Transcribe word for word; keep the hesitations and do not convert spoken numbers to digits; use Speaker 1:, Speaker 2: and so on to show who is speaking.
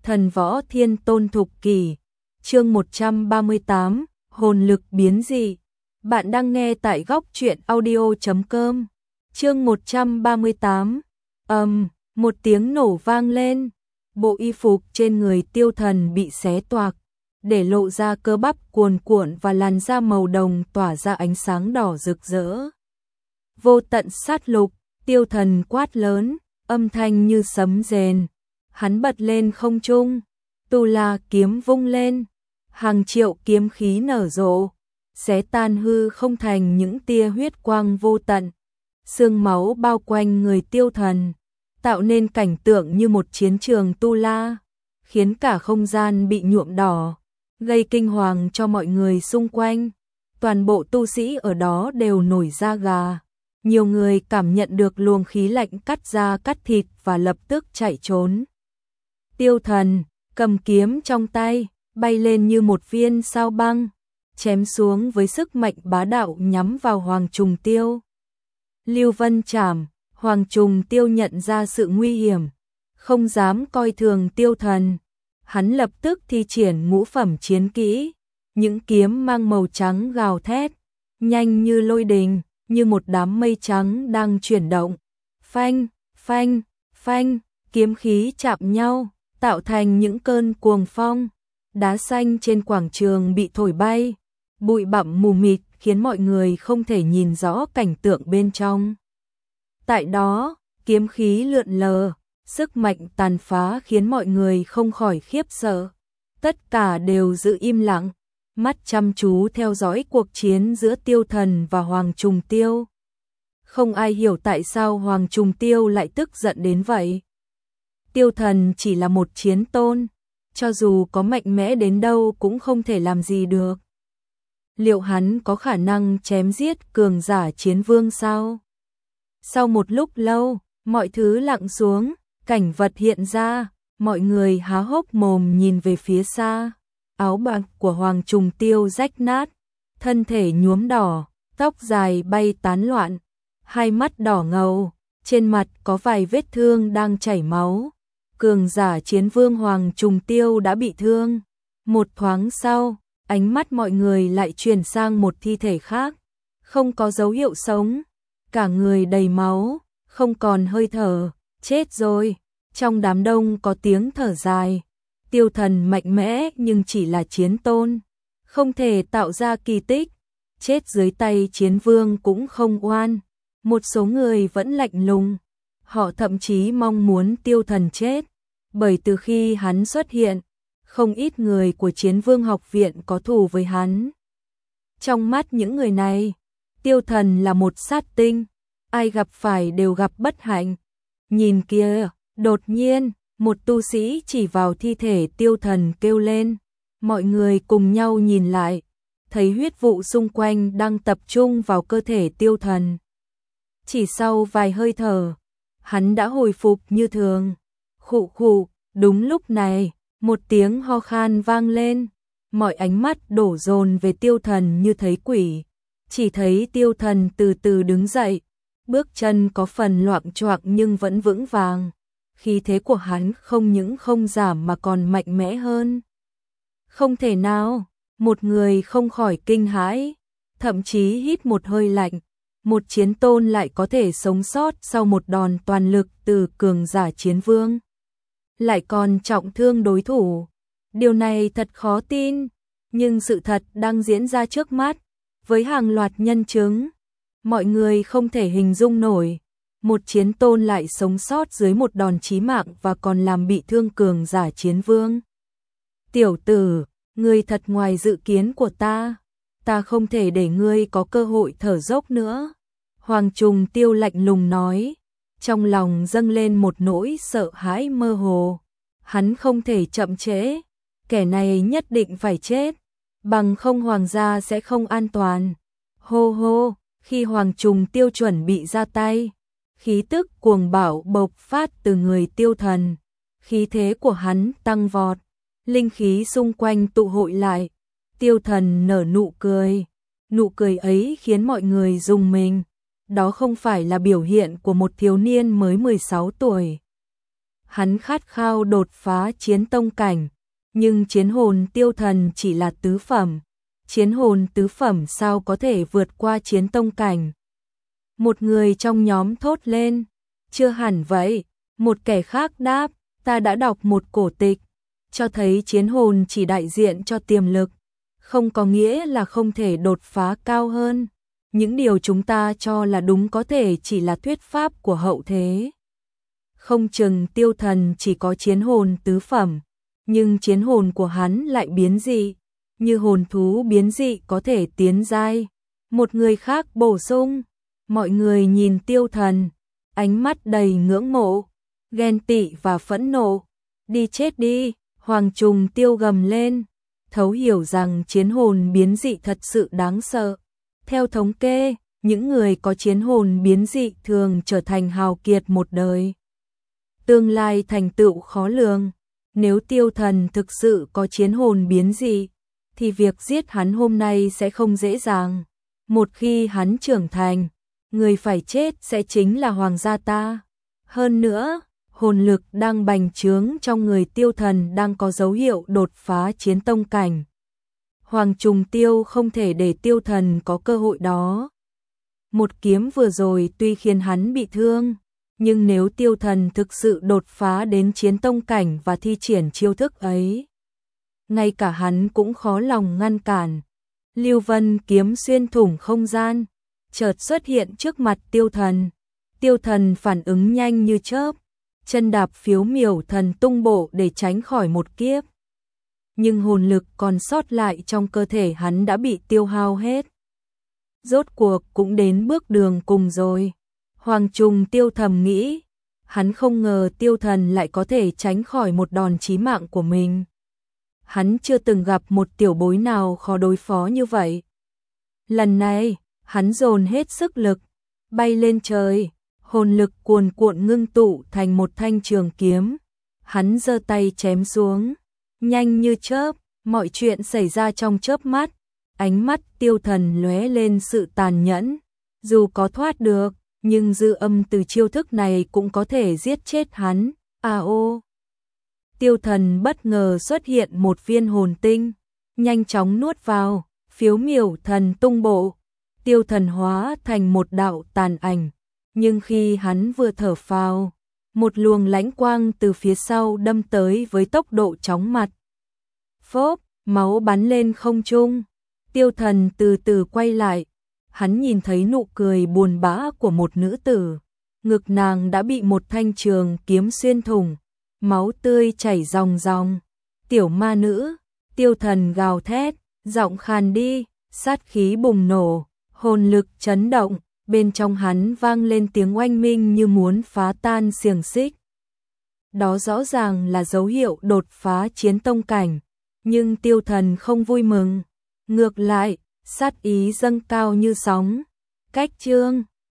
Speaker 1: Thần võ thiên tôn thục kỷ, chương một trăm ba mươi tám, hồn lực biến dị. Bạn đang nghe tại góc truyện audio chấm com. Chương một trăm ba mươi tám. Ầm, um, một tiếng nổ vang lên, bộ y phục trên người Tiêu Thần bị xé toạc, để lộ ra cơ bắp cuồn cuộn và làn da màu đồng tỏa ra ánh sáng đỏ rực rỡ. Vô tận sát lục, Tiêu Thần quát lớn, âm thanh như sấm rền. Hắn bật lên không trung, Tu La kiếm vung lên, hàng triệu kiếm khí nở rộ, xé tan hư không thành những tia huyết quang vô tận. Sương máu bao quanh người Tiêu Thần, tạo nên cảnh tượng như một chiến trường Tu La, khiến cả không gian bị nhuộm đỏ, gây kinh hoàng cho mọi người xung quanh. Toàn bộ tu sĩ ở đó đều nổi da gà. Nhiều người cảm nhận được luồng khí lạnh cắt da cắt thịt và lập tức chạy trốn. Tiêu Thần cầm kiếm trong tay, bay lên như một viên sao băng, chém xuống với sức mạnh bá đạo nhắm vào Hoàng Trùng Tiêu. Lưu Vân Trảm, Hoàng Trùng Tiêu nhận ra sự nguy hiểm, không dám coi thường Tiêu Thần. Hắn lập tức thi triển ngũ phẩm chiến kỹ, những kiếm mang màu trắng gào thét, nhanh như lôi đình, như một đám mây trắng đang chuyển động. Phanh, phanh, phanh, kiếm khí chạm nhau, tạo thành những cơn cuồng phong. Đá xanh trên quảng trường bị thổi bay, bụi bặm mù mịt khiến mọi người không thể nhìn rõ cảnh tượng bên trong. Tại đó, kiếm khí lượn lờ, sức mạnh tàn phá khiến mọi người không khỏi khiếp sợ. Tất cả đều giữ im lặng, mắt chăm chú theo dõi cuộc chiến giữa Tiêu Thần và Hoàng Trùng Tiêu. Không ai hiểu tại sao Hoàng Trùng Tiêu lại tức giận đến vậy. Tiêu Thần chỉ là một chiến tôn, cho dù có mạnh mẽ đến đâu cũng không thể làm gì được. Liệu hắn có khả năng chém giết cường giả chiến vương sao? Sau một lúc lâu, mọi thứ lặng xuống, cảnh vật hiện ra, mọi người há hốc mồm nhìn về phía xa. Áo bạc của Hoàng Trùng Tiêu rách nát, thân thể nhuốm đỏ, tóc dài bay tán loạn, hai mắt đỏ ngầu, trên mặt có vài vết thương đang chảy máu. Cường giả chiến vương Hoàng Trùng Tiêu đã bị thương. Một thoáng sau, ánh mắt mọi người lại chuyển sang một thi thể khác, không có dấu hiệu sống, cả người đầy máu, không còn hơi thở, chết rồi. Trong đám đông có tiếng thở dài. Tiêu Thần mạnh mẽ nhưng chỉ là chiến tôn, không thể tạo ra kỳ tích, chết dưới tay chiến vương cũng không oan. Một số người vẫn lạnh lùng, họ thậm chí mong muốn Tiêu Thần chết, bởi từ khi hắn xuất hiện, không ít người của Chiến Vương học viện có thù với hắn. Trong mắt những người này, Tiêu Thần là một sát tinh, ai gặp phải đều gặp bất hạnh. Nhìn kia, đột nhiên, một tu sĩ chỉ vào thi thể Tiêu Thần kêu lên. Mọi người cùng nhau nhìn lại, thấy huyết vụ xung quanh đang tập trung vào cơ thể Tiêu Thần. Chỉ sau vài hơi thở, hắn đã hồi phục như thường. Khụ khụ, đúng lúc này, một tiếng ho khan vang lên, mọi ánh mắt đổ dồn về Tiêu Thần như thấy quỷ. Chỉ thấy Tiêu Thần từ từ đứng dậy, bước chân có phần loạng choạng nhưng vẫn vững vàng. Khí thế của hắn không những không giảm mà còn mạnh mẽ hơn. Không thể nào, một người không khỏi kinh hãi, thậm chí hít một hơi lạnh. Một chiến tôn lại có thể sống sót sau một đòn toàn lực từ cường giả chiến vương, lại còn trọng thương đối thủ. Điều này thật khó tin, nhưng sự thật đang diễn ra trước mắt, với hàng loạt nhân chứng. Mọi người không thể hình dung nổi, một chiến tôn lại sống sót dưới một đòn chí mạng và còn làm bị thương cường giả chiến vương. Tiểu tử, ngươi thật ngoài dự kiến của ta, ta không thể để ngươi có cơ hội thở dốc nữa. Hoàng Trùng Tiêu lạnh lùng nói, trong lòng dâng lên một nỗi sợ hãi mơ hồ. Hắn không thể chậm trễ, kẻ này nhất định phải chết, bằng không hoàng gia sẽ không an toàn. Hô hô, khi Hoàng Trùng Tiêu chuẩn bị ra tay, khí tức cuồng bạo bộc phát từ người Tiêu Thần, khí thế của hắn tăng vọt, linh khí xung quanh tụ hội lại. Tiêu Thần nở nụ cười, nụ cười ấy khiến mọi người rùng mình. Đó không phải là biểu hiện của một thiếu niên mới mười sáu tuổi. Hắn khát khao đột phá chiến tông cảnh, nhưng chiến hồn tiêu thần chỉ là tứ phẩm. Chiến hồn tứ phẩm sao có thể vượt qua chiến tông cảnh? Một người trong nhóm thốt lên, chưa hẳn vậy. Một kẻ khác đáp, ta đã đọc một cổ tịch, cho thấy chiến hồn chỉ đại diện cho tiềm lực, không có nghĩa là không thể đột phá cao hơn. Những điều chúng ta cho là đúng có thể chỉ là thuyết pháp của hậu thế. Không chừng tiêu thần chỉ có chiến hồn tứ phẩm, nhưng chiến hồn của hắn lại biến dị, như hồn thú biến dị có thể tiến giai. Một người khác bổ sung, mọi người nhìn tiêu thần, ánh mắt đầy ngưỡng mộ, ghen tị và phẫn nộ. Đi chết đi, Hoàng Trùng Tiêu gầm lên, thấu hiểu rằng chiến hồn biến dị thật sự đáng sợ. Theo thống kê, những người có chiến hồn biến dị thường trở thành hào kiệt một đời. Tương lai thành tựu khó lường. Nếu tiêu thần thực sự có chiến hồn biến dị, thì việc giết hắn hôm nay sẽ không dễ dàng. Một khi hắn trưởng thành, người phải chết sẽ chính là hoàng gia ta. Hơn nữa, hồn lực đang bành trướng trong người tiêu thần đang có dấu hiệu đột phá chiến tông cảnh. Hoàng Trùng Tiêu không thể để tiêu thần có cơ hội đó. Một kiếm vừa rồi tuy khiến hắn bị thương, nhưng nếu tiêu thần thực sự đột phá đến chiến tông cảnh và thi triển chiêu thức ấy, ngay cả hắn cũng khó lòng ngăn cản. Lưu Vân kiếm xuyên thủng không gian, chợt xuất hiện trước mặt tiêu thần. Tiêu thần phản ứng nhanh như chớp, chân đạp phiếu miểu thần tung bộ để tránh khỏi một kiếp. Nhưng hồn lực còn sót lại trong cơ thể hắn đã bị tiêu hao hết. Rốt cuộc cũng đến bước đường cùng rồi. Hoàng Trùng Tiêu thầm nghĩ, hắn không ngờ tiêu thần lại có thể tránh khỏi một đòn chí mạng của mình. Hắn chưa từng gặp một tiểu bối nào khó đối phó như vậy. Lần này, hắn dồn hết sức lực, bay lên trời, hồn lực cuồn cuộn ngưng tụ thành một thanh trường kiếm. Hắn giơ tay chém xuống, nhanh như chớp, mọi chuyện xảy ra trong chớp mắt. Ánh mắt tiêu thần lóe lên sự tàn nhẫn, dù có thoát được, nhưng dư âm từ chiêu thức này cũng có thể giết chết hắn. À ô! Tiêu thần bất ngờ xuất hiện một viên hồn tinh, nhanh chóng nuốt vào, phiếu miểu thần tung bộ. Tiêu thần hóa thành một đạo tàn ảnh, nhưng khi hắn vừa thở phào, một luồng lãnh quang từ phía sau đâm tới với tốc độ chóng mặt. Phốp, máu bắn lên không trung. Tiêu thần từ từ quay lại, hắn nhìn thấy nụ cười buồn bã của một nữ tử. Ngực nàng đã bị một thanh trường kiếm xuyên thủng, máu tươi chảy ròng ròng. Tiểu ma nữ, tiêu thần gào thét, giọng khàn đi, sát khí bùng nổ, hồn lực chấn động, bên trong hắn vang lên tiếng oanh minh như muốn phá tan xiềng xích. Đó rõ ràng là dấu hiệu đột phá chiến tông cảnh, nhưng tiêu thần không vui mừng. Ngược lại, sát ý dâng cao như sóng. Cách chương